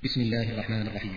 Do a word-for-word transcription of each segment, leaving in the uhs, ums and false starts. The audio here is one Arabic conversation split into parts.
بسم الله الرحمن الرحيم.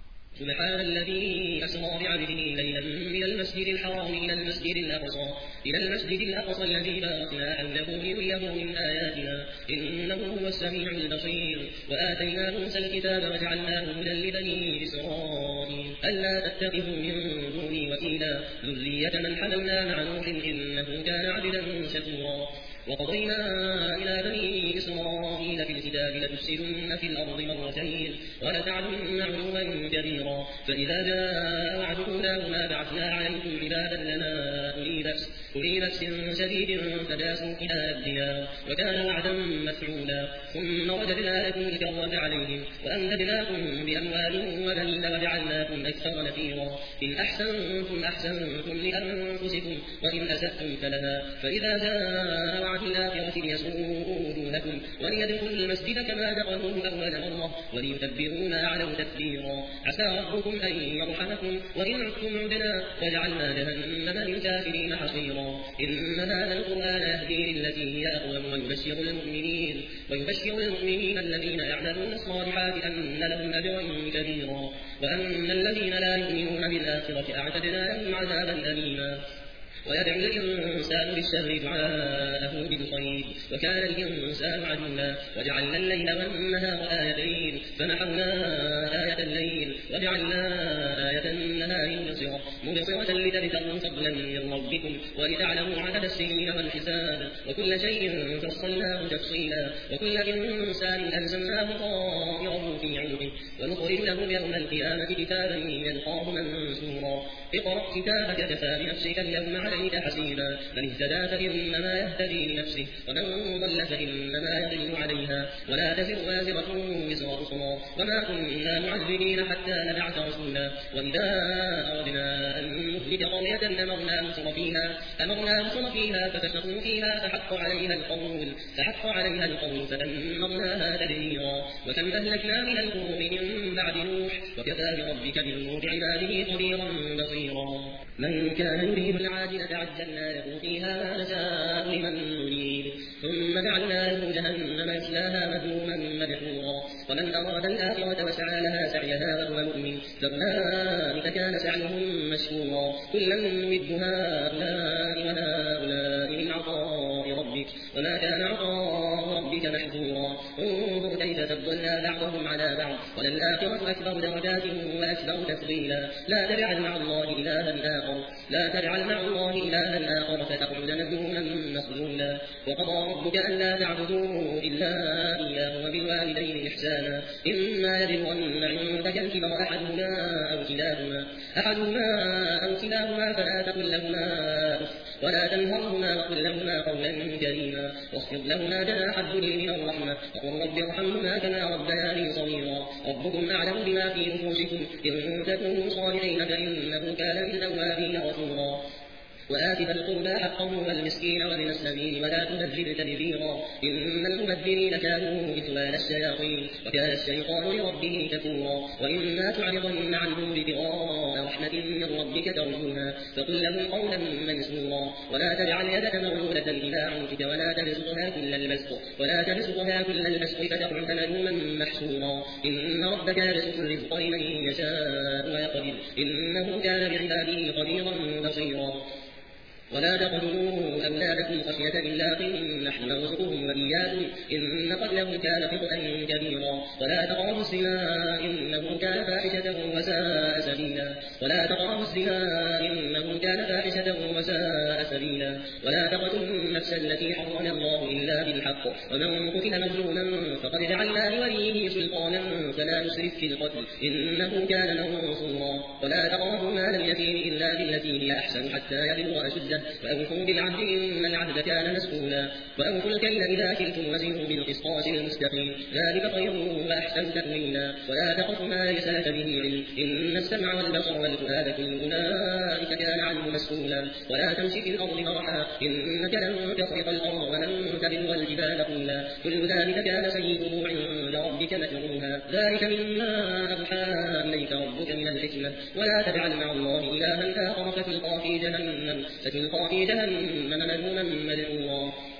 سبحان الذي أسرى بعبده ليلا من المسجد الحرام إلى المسجد الأقصى إلى المسجد الأقصى الذي باركنا حوله لنريه من آياتنا إنه هو السميع البصير. وآتينا موسى الكتاب وجعلناه هدى لبني إسرائيل ألا تتخذوا من دوني وكيلا ذرية من حملنا مع نوح إنه كان عبدا شكورا. وقضينا إلى بني إسرائيل في الكتاب لتفسدن في الأرض مرتين ولتعلن علوا كبيرا فإذا جاء وعد أولاهما بعثنا عليكم عبادا لنا أولي بأس أولي بأس شديد فجاسوا خلال الديار وكان وعدا مفعولا. ثم رددنا لكم الكرة عليهم وأمددناكم بأموال وبنين وجعلناكم أكثر نفيرا. إن أحسنتم أحسنتم لأنفسكم وإن أسأتم فلها فإذا جاء وعد الآخرة ليسوءوا وجوهكم وليدخلوا المسجد كما دخلوه أول مرة وليتبروا ما علوا تتبيرا. عسى ربكم أن يرحمكم وإن عدتم عدنا وجعلنا جهنم للكافرين حصيرا. إن هذا القرآن يهدي للتي هي أقوم ويبشر المؤمنين ويبشر المؤمنين الذين يعملون الصالحات أن لهم أجرا كبيرا وأن الذين لا يؤمنون بالآخرة أعتدنا لهم عذابا أليما. ويدعو الإنسان بالشر دعاءه بالخير وكان الإنسان عجولا. وجعلنا الليل والنهار آيتين فمحونا آية الليل وجعلنا آية النهار مبصرة مبصرة لتبتغوا فضلا من ربكم ولتعلموا عدد السنين والحساب وكل شيء فصلناه تفصيلا. وكل إنسان ألزمناه طائره في عنقه ونخرج له يوم القيامة كتابا يلقاه منشورا. اقرأ كتابك كفى بنفسك اليوم عليك حسيبا. من اهتدى فإنما يهتدي لنفسه ومن ضل فإنما يضل عليها ولا تزر وازرة وزر أخرى وما كنا معذبين حتى نبعث رسولا. وإذا أردنا أن نهلك قرية أمرنا متر فيها أمرنا متر فيها ففسقوا فيها فحق عليها القول فحق عليها القول فدمرناها تدميرا. وكم أهلكنا من القرون من بعد نوح وكفى بربك بالنور عباده خبيرا بصيرا. من كان يريد العاجلة عجلنا له فيها ما نشاء لمن نريد ثم جعلنا له جهنم يصلاها مذموما مدحورا. ومن أراد الآخرة وسعى لها سعيها وهو مؤمن فأولئك كان سعيهم مشكورا. كلا نمد هؤلاء وهؤلاء من عطاء ربك وما كان عطاء ربك محظورا. انظر كيف فضلنا بعضهم على بعض وللآخرة أكبر درجات وأكبر تفضيلا. لا تجعل مع الله إلها آخر لا تجعل مع الله إلها آخر فتقعد مذموما مخذولا. وقضى ربك ألا تعبدوا إلا إياه وبالوالدين إحسانا إما يبلغن عندك الكبر أحدهما أو كلاهما أحدهما أو كلاهما فلا تقل لهما أف ولا تنهرهما وقل لهما قولا كريما واخفض لهما جناح الذل من الرحمة وقل رب ارحمهما كما ربياني صغيرا. ربكم أعلم بما في نفوسكم إن تكونوا صالحين فإنه كان للأوابين غفورا. وآت ذا القربى حقه والمسكين وابن السبيل ولا تبذر تبذيرا إن المبذرين كانوا إخوان الشياطين وكان الشيطان لربه كفورا. وإما تعرضن عنهم ابتغاء رحمة من ربك ترجوها فقل لهم قولا منصورا. ولا تجعل يدك مغلولة إلى عنقك ولا تبسطها كل البسط ولا تبسطها كل البسط فتقعد ملوما محسورا. إن ربك يبسط الرزق لمن يشاء ويقدر إنه كان بعباده خبيرا بصيرا. ولا تقتلوا أولادكم خشية إملاق نحن نرزقهم وإياكم إن قتلهم كان خطأ كبيرا. ولا تقربوا الزنا إنه كان فاحشة وساء سبيلا ولا تقربوا الزنا إنه كان فاحشة وساء سبيلا. ولا تقتلوا النفس التي حرم الله إلا بالحق ومن قتل مظلوما فقد جعلنا لوليه سلطانا فلا يسرف في القتل إنه كان منصورا. ولا تقربوا مال اليتيم إلا بالتي هي أحسن حتى يبلغ أشده وأوفوا بالعهد إن العهد كان مسؤولا. وأوفوا الكيل إذا كلتم وزنوا بالقسطاس المستقيم ذلك خير وأحسن تأويلا. ولا تقف ما ليس لك به علم إن السمع والبصر والفؤاد كل أولئك كان عنه مسؤولا. ولا تمشي في الأرض مرحا إنك لن تخرق الأرض ولن تبلغ الجبال طولا كل ذلك كان سيئه عند ربك مكروها. ذلك مما أوحى إليك ربك من الحكمة. ولا تجعل مع الله إلها آخر فتلقى في جهنم فتلقى في جهنم ملوما مدحورا.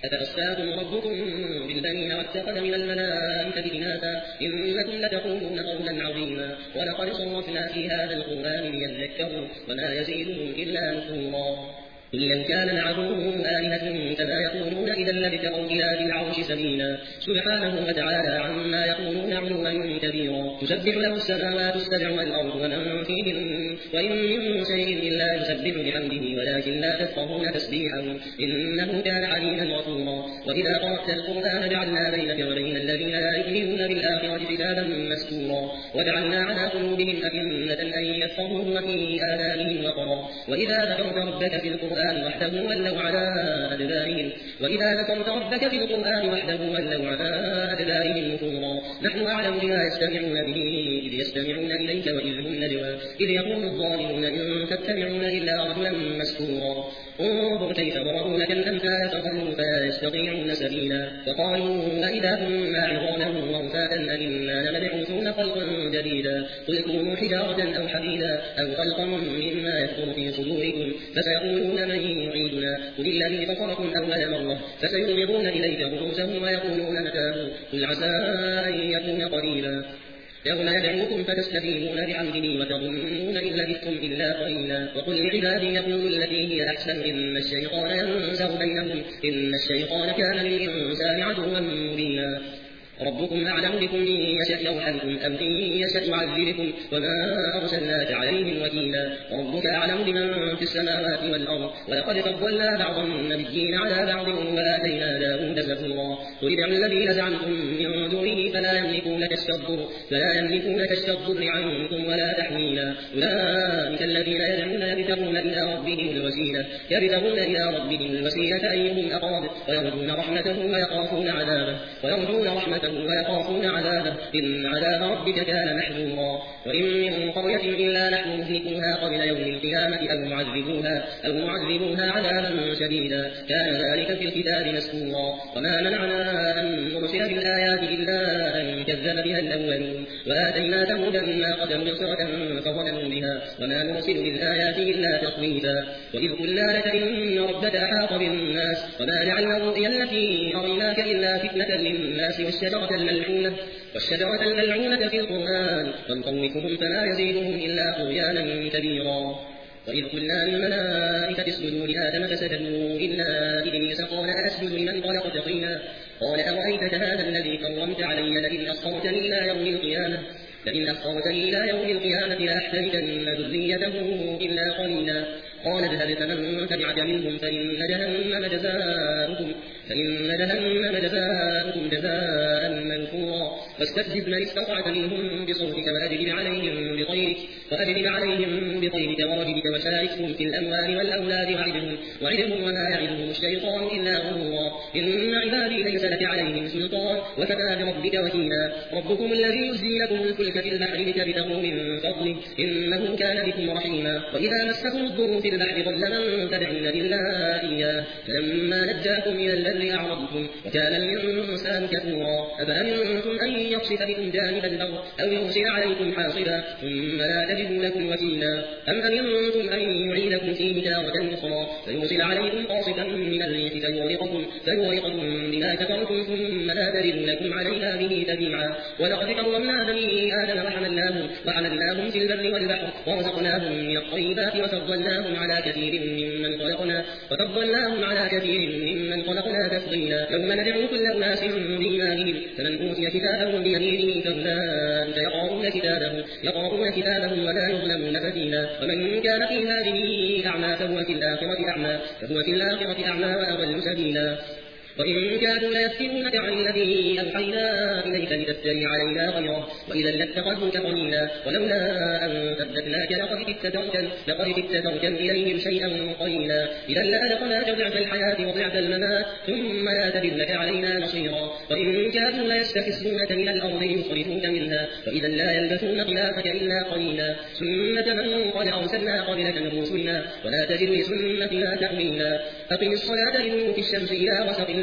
أفأصفاكم ربكم بالبنين واتخذ من الملائكة إناثا إنكم لتقولون قولا عظيما ولقد صرفنا في هذا القرآن ليذكروا وما يزيدهم إلا نفورا قل لو كان معه آلهة كما يقولون إذا لابتغوا إلى ذي العرش سبيلا سبحانه وتعالى عما يقولون علوا كبيرا تسبح له السماوات السبع والأرض ومن فيهن وإن من شيء إلا يسبح بحمده ولكن لا تفقهون تسبيحهم إنه كان عليما غفورا وإذا قرأت القرآن جعلنا بينك وبين الذين لا يؤمنون بالآخرة حجابا مستورا وجعلنا على قلوبهم أكنة أن يفقهوه وفي آذانهم وقرا وإذا ذكرت ربك في القرآن وحده ولوا على أدبارهم وإذا ذكرت ربك في القرآن وحده ولوا على أدبارهم نفورا نحن أعلم بما يستمعون به إذ يستمعون إليك وإذ هم نجوى إذ يقول الظالمون إن تتبعون إلا رجلا مسكورا انظر كيف ضربوا لك الأمثال فضلوا فلا يستطيعون سبيلا وقالوا أإذا كنا عظاما ورفاتا أئنا لمبعوثون خلقا جديدا قل كونوا حجارة أو حديدا أو خلقا مما يكبر في صدوركم فسيقولون من يعيدنا قل الذي فطركم أول مرة فسيغمضون إليك رؤوسهم ويقولون متاه قل عسى أن يكون قريبا يوم يدعوكم فتستجيبون بحمده وتظنون إن لبثتم إلا قليلا وقل لعبادي يقولوا التي هي أحسن إن الشيطان ينزغ بينهم إن الشيطان كان للإنسان عدوا مبينا ربكم أعلم بكم إن يشأ يرحمكم أو إن يشأ يعذبكم وما أرسلناك عليهم وكيلا ربك أعلم بمن في السماوات والأرض ولقد فضلنا بعض النبيين على بعض وآتينا داود زبورا قل ادعوا الذين زعمتم من دونه فلا يملكون كشف الضر فلا يملكون كشف الضر عنكم ولا تحويلا أولئك الذين يدعون يبتغون إلى ربهم الوسيلة يبتغون إلى ربهم الوسيلة أيهم أقرب ويرجون رحمته ويخافون عذابه ويرجون رحمته ويخافون عذابه إن عذاب ربك كان محذورا وإن من قرية إلا نحن مهلكوها قبل يوم القيامة أو معذبوها أو معذبوها عذابا شديدا كان ذلك في الكتاب مسكورا وما منعنا أن نرسل بالآيات إلا أن كذب بها الأولون وآتينا ثمود الناقة مبصرة فظلموا بها وما نرسل بالآيات إلا تخويفا وإذ قلنا لك إن ربك أحاط بالناس وما جعلنا الرؤيا التي أريناك إلا فتنة للناس والشجرة الملعونة والشجرة الملعونة في القرآن ونخوفهم فلا يزيدهم إلا طغيانا كبيرا وإذ قلنا للملائكة اسجدوا لآدم فسجدوا إلا إبليس قال أسجد لمن خلقت طينا قال أرأيتك هذا الذي كرمت علي لئن أخرتني إلى يوم القيامة لئن أخرتني إلى يوم القيامة لأحترقن ذريته إلا قليلا قال اذهب فمن تبعك منهم فإن جهنم جزاؤكم فإن جهنم جزاؤكم جزاء موفورا واستفزز من استطعت منهم بصوتك وأجلب عليهم بطيرك وأجلب عليهم بطيرك ورجلك وشاركهم في الأموال والأولاد وعدهم وعدهم وما يعدهم الشيطان إلا غرورا إن عبادي ليس لك عليهم سلطان وكفى بربك وكيلا ربكم الذي يزجي لكم الفلك في البحر لتبتغوا من فضله إنه كان بكم رحيما وإذا مسكم الضر في البحر ضل من تدعون إلا إياه فلما نجاكم إلى البر أعرضتم وكان الإنسان كفورا أفأمنتم أن يخسف بكم جانب البر أو يرسل عليكم حاصبا ثم لا تجدوا لكم وكيلا أم أمنتم أن يعيدكم فيه تارة أخرى فيرسل عليكم قاصفا من الريح فيغرقكم فيغرقكم بما كفرتم ثم لا تجدوا لكم علينا به تبيعا ولقد كرمنا بني آدم وحملناهم وحملناهم في البر والبحر ورزقناهم من الطيبات وفضلناهم على كثير ممن خلقنا وفضلناهم على كثير ممن خلقنا تفضيلا يوم ندعو كل أناس بإيمانهم فمن أوتي كتابه بيمينه فأولئك يقرؤون كتابهم يقرؤون كتابهم ولا يظلمون فتيلا ومن كان في هذه أعمى فهو في الآخرة أعمى فهو في الآخرة أعمى وأضل سبيلا وإن كادوا ليفتنونك عن الذي أوحينا إليك لتفتري علينا غيره وإذا لاتخذوك قليلا ولولا أن ثبتناك لقد كدت تركن لقد كدت تركن إليهم شيئا قليلا إذا لأذقناك ضعف الحياة وضعف الممات ثم لا تجد لك علينا نصيرا وإن كادوا ليستخفونك من الأرض يخرجوك منها وإذا لا يلبثون خلافك إلا قليلا سنة من قد أرسلنا قبلك من رسلنا ولا تجد لسنتنا تحويلا أقم الصلاة لدلوك الشمس إلى غسق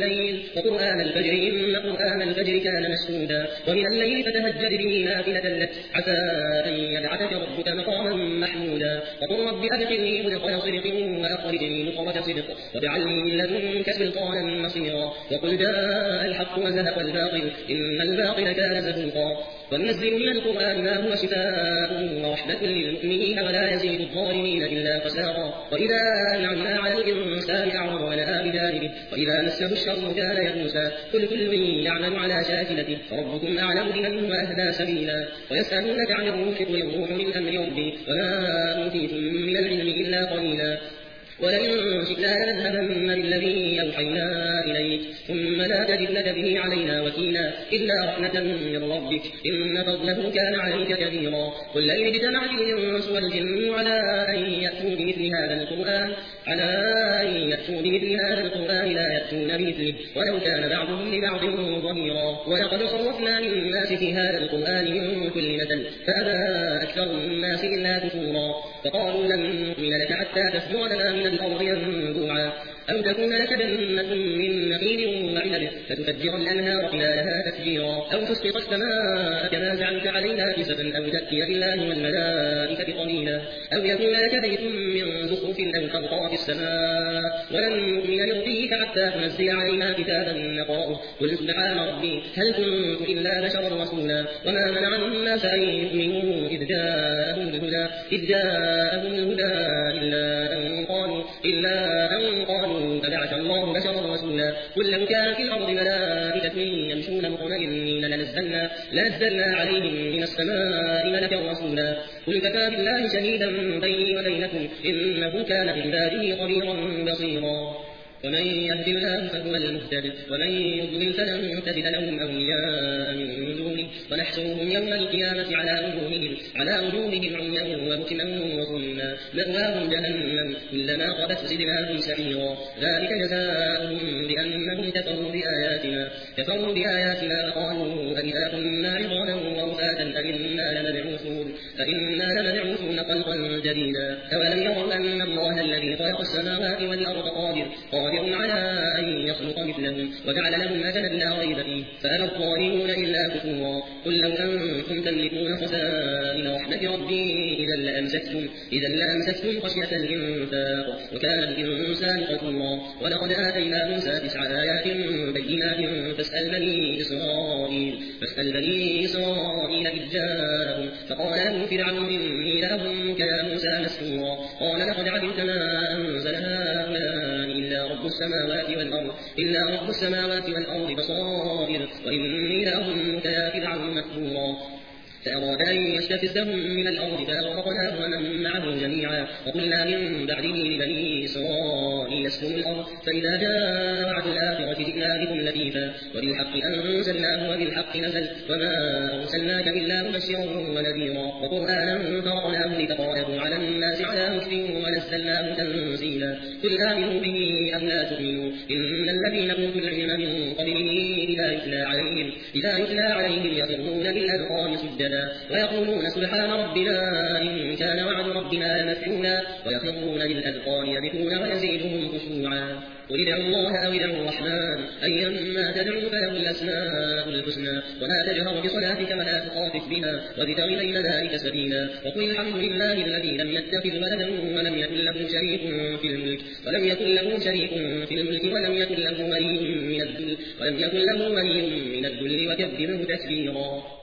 الليل وقرآن الفجر إن قرآن الفجر كان مشهودا ومن الليل فتهجد به نافلة لك عسى أن يبعثك ربك مقاما محمودا وقل رب أدخلني مدخل صدق وأخرجني مخرج صدق واجعل لي من لدنك سلطانا نصيرا وقل جاء الحق وزهق الباطل إن الباطل كان زهوقا وننزل من القرآن ما هو شفاء ورحمة للمؤمنين ولا يزيد الظالمين إلا خسارا وإذا أنعمنا على الإنسان أعرض ونأى بجانبه وإذا مسه الشر كان يئوسا قل كل يعمل على شاكلته فربكم أعلم بمن هو أهدى سبيلا ويسألونك عن الروح قل الروح من أمر ربي وما أوتيتم من العلم إلا قليلا ولئن شئنا لنذهبن بالذي أوحينا إليك ثم لا تجد لك به علينا وكيلا إلا رحمة من ربك إن فضله كان عليك كبيرا قل لئن اجتمعت الإنس والجن على أن يأتوا بمثل هذا القرآن على أن يأتوا بمثل هذا القرآن لا يأتون بمثله ولو كان بعضهم لبعض ظهيرا ولقد صرفنا للناس في هذا القرآن من كل مثل فأبى أكثر الناس إلا كفورا فقالوا لن نؤمن لك حتى تفجر لنا من الأرض ينبوعا أو تكون لك جنة من نخيل وعنب فتفجر الأنهار خلالها تفجيرا أو تسقط السماء كما زعمت علينا كسفا أو تأتي بالله والملائكة قليلا أو يكون لك بيت من زخرف أو ترقى في السماء ولن نؤمن لرقيك حتى تنزل علينا كتابا نقرأه قل سبحان ربي هل كنت إلا بشرا رسولا وما منع الناس أن يؤمنوا إذ جاءهم الهدى إذ جاءهم الهدى إلا أن قالوا إلا أن قالوا أبعث الله بشرا رسولا قل لو كان في الأرض ملائكة يمشون مطمئنين لنزلنا لنزلنا عليهم من السماء ملكا رسولا قل كفى بالله شهيدا بيني وبينكم إنه كان بعباده خبيرا بصيرا ومن يهد الله فهو المهتد ومن يضلل فلن تجد لهم أولياء من دونه ونحشرهم يوم القيامة على وجوههم على وجوههم عميا وبكما وصما مأواهم جهنم كلما خبت زدناهم سعيرا ذلك جزاؤهم بأنهم كفروا بآياتنا كفروا بآياتنا وقالوا أئذا كنا عظاما ورفاتا أئنا لمبعوثون فإنا لمبعوثون خلقا جديدا أولم يروا أن الله الذي خلق السماوات والأرض قادر قادر على أن يخلق مثلهم وجعل لهم أجلا لا ريب فيه فأبى الظالمون إلا كفورا قل لو أنتم تملكون خزائن رحمة ربي إذا لأمسكتم إذا لأمسكتم خشية الإنفاق وكان الإنسان قتورا ولقد آتينا موسى تسع آيات بينات فاسأل بني إسرائيل فاسأل بني إسرائيل إذ جاءهم فقال له فرعون إني لأظنك يا موسى مسحورا قال لقد علمت ما أنزل هؤلاء إلا رب السماوات والأرض إلا رب السماوات والأرض بصائر وإني لأظنك يا فرعون مسحورا فأراد أن يستفزهم من الأرض فأغرقناه ومن معه جميعا وقلنا من بعده لبني إسرائيل اسكنوا الأرض فإذا جاء وعد الآخرة جئنا بكم لطيفا وبالحق أنزلناه وبالحق نزل وما أرسلناك إلا مبشرا ونذيرا وقرآنا فرقناه لتقرأه على الناس على مكث ونزلناه تنزيلا قل آمنوا به أم لا تؤمنوا إن الذين أوتوا العلم من قبله إذا يتلى عليهم إذا يتلى عليهم يخرون للأذقان سجدا ويقولون سبحان ربنا إن كان وعد ربنا لمفعولا ويخرون للأذقان يبكون ويزيدهم خشوعا قل ادعوا الله أو ادعوا الرحمن أيما تدعوا فله الأسماء الحسنى ولا تجهر بصلاتك ولا تخافت بها وابتغ بين ذلك سبيلا وقل الحمد لله الذي لم يتخذ ولدا ولم يكن له شريك في الملك ولم يكن له شريك في الملك ولم يكن له ولي من الذل ولم يكن له ولي من الذل وكبره تكبيرا.